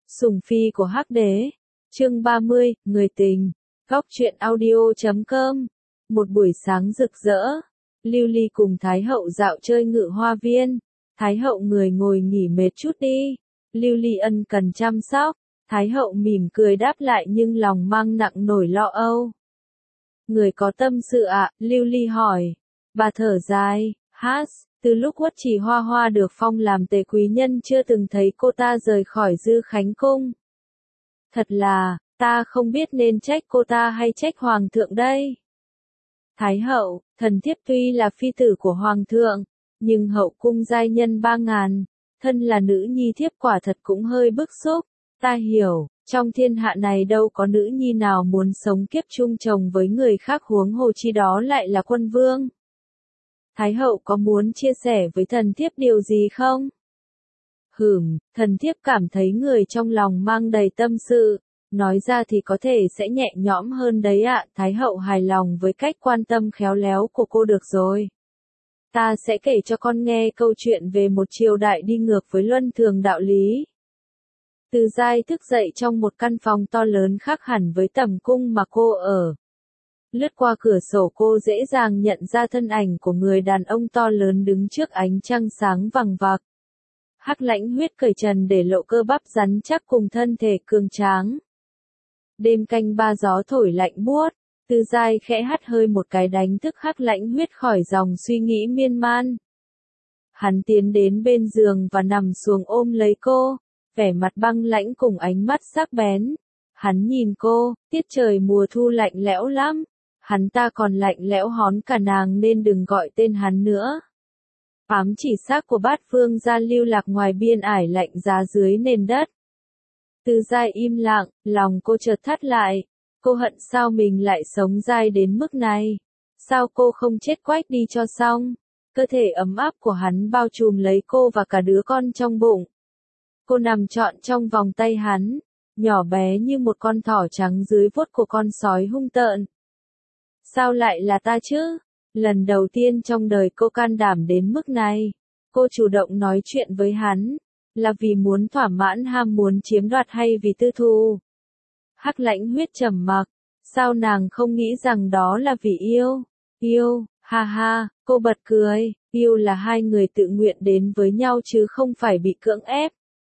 Sủng phi của Hắc Đế. Chương 30, người tình. Góc truyện audio.com. Một buổi sáng rực rỡ, Lưu Ly cùng Thái hậu dạo chơi Ngự Hoa Viên. Thái hậu người ngồi nghỉ mệt chút đi. Lưu Ly ân cần chăm sóc. Thái hậu mỉm cười đáp lại nhưng lòng mang nặng nổi lo âu. Người có tâm sự ạ? Lưu Ly hỏi. Bà thở dài, hát. Từ lúc Uất Trì Hoa Hoa được phong làm tề quý nhân chưa từng thấy cô ta rời khỏi Dư Khánh Cung. Thật là, ta không biết nên trách cô ta hay trách Hoàng thượng đây. Thái hậu, thần thiếp tuy là phi tử của Hoàng thượng, nhưng hậu cung giai nhân 3.000, thân là nữ nhi thiếp quả thật cũng hơi bức xúc. Ta hiểu, trong thiên hạ này đâu có nữ nhi nào muốn sống kiếp chung chồng với người khác, huống hồ chi đó lại là quân vương. Thái hậu có muốn chia sẻ với thần thiếp điều gì không? Thần thiếp cảm thấy người trong lòng mang đầy tâm sự, nói ra thì có thể sẽ nhẹ nhõm hơn đấy ạ. Thái hậu hài lòng với cách quan tâm khéo léo của cô được rồi. Ta sẽ kể cho con nghe câu chuyện về một triều đại đi ngược với luân thường đạo lý. Từ Giai thức dậy trong một căn phòng to lớn khác hẳn với tầm cung mà cô ở. Lướt qua cửa sổ cô dễ dàng nhận ra thân ảnh của người đàn ông to lớn đứng trước ánh trăng sáng vằng vặc. Hắc Lãnh Huyết cởi trần để lộ cơ bắp rắn chắc cùng thân thể cường tráng. Đêm canh ba gió thổi lạnh buốt, Từ Giai khẽ hắt hơi một cái đánh thức Hắc Lãnh Huyết khỏi dòng suy nghĩ miên man. Hắn tiến đến bên giường và nằm xuống ôm lấy cô, vẻ mặt băng lãnh cùng ánh mắt sắc bén. Hắn nhìn cô, tiết trời mùa thu lạnh lẽo lắm. Hắn ta còn lạnh lẽo hón cả nàng nên đừng gọi tên hắn nữa. Ám chỉ xác của Bát Phương gia lưu lạc ngoài biên ải lạnh giá dưới nền đất. Từ Giai im lặng, lòng cô chợt thắt lại. Cô hận sao mình lại sống dai đến mức này. Sao cô không chết quách đi cho xong. Cơ thể ấm áp của hắn bao trùm lấy cô và cả đứa con trong bụng. Cô nằm trọn trong vòng tay hắn, nhỏ bé như một con thỏ trắng dưới vuốt của con sói hung tợn. Sao lại là ta chứ? Lần đầu tiên trong đời cô can đảm đến mức này. Cô chủ động nói chuyện với hắn, là vì muốn thỏa mãn ham muốn chiếm đoạt hay vì tư thù? Hắc Lãnh Huyết trầm mặc, sao nàng không nghĩ rằng đó là vì yêu? Yêu, ha ha, cô bật cười, yêu là hai người tự nguyện đến với nhau chứ không phải bị cưỡng ép.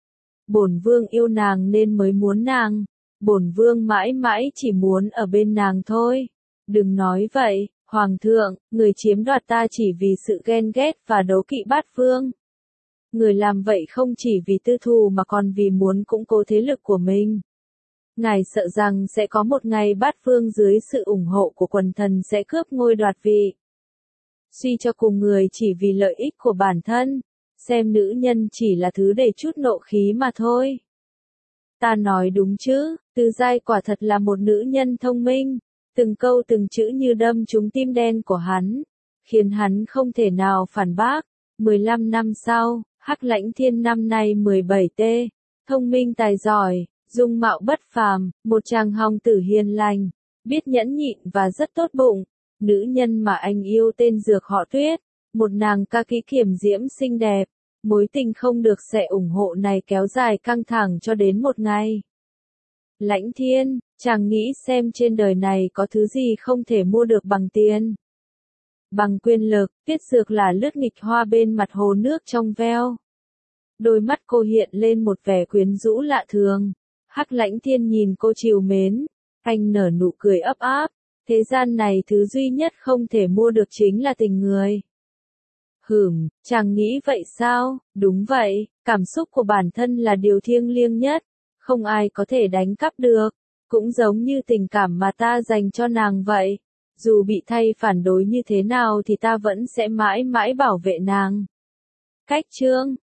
Bổn vương yêu nàng nên mới muốn nàng, bổn vương mãi mãi chỉ muốn ở bên nàng thôi. Đừng nói vậy, Hoàng thượng, người chiếm đoạt ta chỉ vì sự ghen ghét và đố kỵ Bát Phương. Người làm vậy không chỉ vì tư thù mà còn vì muốn củng cố thế lực của mình. Ngài sợ rằng sẽ có một ngày Bát Phương dưới sự ủng hộ của quần thần sẽ cướp ngôi đoạt vị. Suy cho cùng người chỉ vì lợi ích của bản thân, xem nữ nhân chỉ là thứ để chút nộ khí mà thôi. Ta nói đúng chứ? Từ Giai quả thật là một nữ nhân thông minh. Từng câu từng chữ như đâm trúng tim đen của hắn, khiến hắn không thể nào phản bác. 15 năm sau, Hắc Lãnh Thiên năm nay 17T, thông minh tài giỏi, dung mạo bất phàm, một chàng hồng tử hiền lành, biết nhẫn nhịn và rất tốt bụng. Nữ nhân mà anh yêu tên Dược họ Tuyết, một nàng ca kỹ kiểm diễm xinh đẹp. Mối tình không được sẽ ủng hộ này kéo dài căng thẳng cho đến một ngày. Lãnh Thiên, chàng nghĩ xem trên đời này có thứ gì không thể mua được bằng tiền. Bằng quyền lực, Tiết Dược là lướt nghịch hoa bên mặt hồ nước trong veo. Đôi mắt cô hiện lên một vẻ quyến rũ lạ thường. Hắc Lãnh Thiên nhìn cô trìu mến, anh nở nụ cười ấp áp. Thế gian này thứ duy nhất không thể mua được chính là tình người. Chàng nghĩ vậy sao? Đúng vậy, cảm xúc của bản thân là điều thiêng liêng nhất, không ai có thể đánh cắp được, cũng giống như tình cảm mà ta dành cho nàng vậy. Dù bị thay phản đối như thế nào thì ta vẫn sẽ mãi mãi bảo vệ nàng. Cách chương